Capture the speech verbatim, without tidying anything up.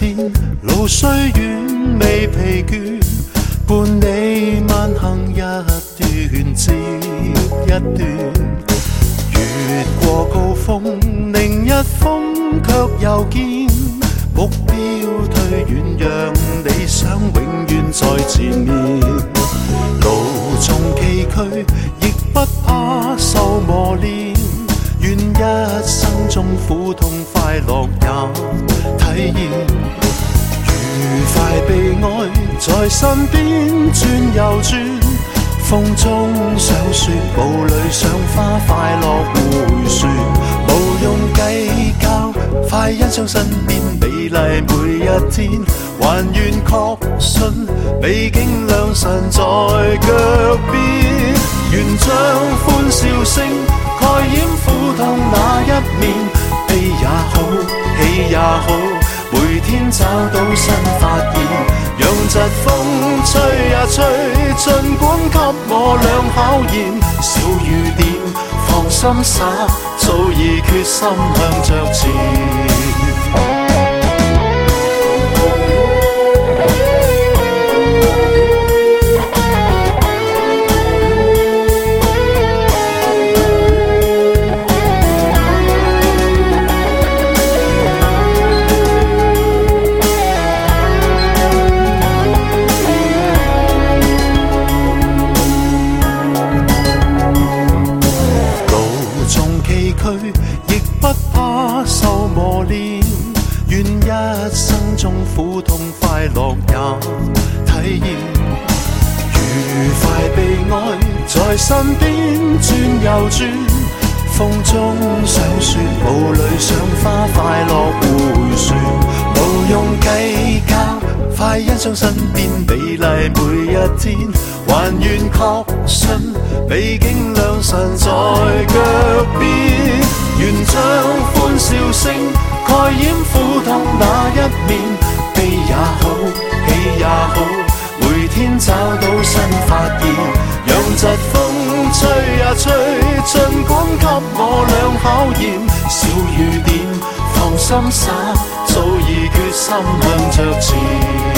電，路雖遠未疲倦，伴你慢行一段接一段。越過高峰，另一峰卻又見，目標推遠，讓理想永遠在前面。路縱崎嶇，亦不怕受磨練，願一生中苦痛快樂也體驗。愉快被愛在身邊轉又轉，風中想說霧裏賞花，快樂迴旋，無用計較，快欣賞身邊美麗每一天，還願確信美景良辰在腳邊，願將歡笑聲蓋掩苦痛那一面，悲也好，喜也好，每天找到新發現，讓疾風吹呀吹，儘管給我倆考驗，小雨點放心灑，早已決心向着前。亦不怕受磨練，願一生中苦痛快樂也體驗。愉快被愛在身邊轉又轉，風中想說霧裏賞花，快樂迴旋，無用計較，快欣賞身邊美麗每一天，還願確信美景良辰在腳邊，願將歡笑聲蓋掩苦痛那一面，悲也好，喜也好，每天找到新發現，讓疾風吹呀吹，儘管給我倆考驗，小雨點放心灑，早已決心向着前。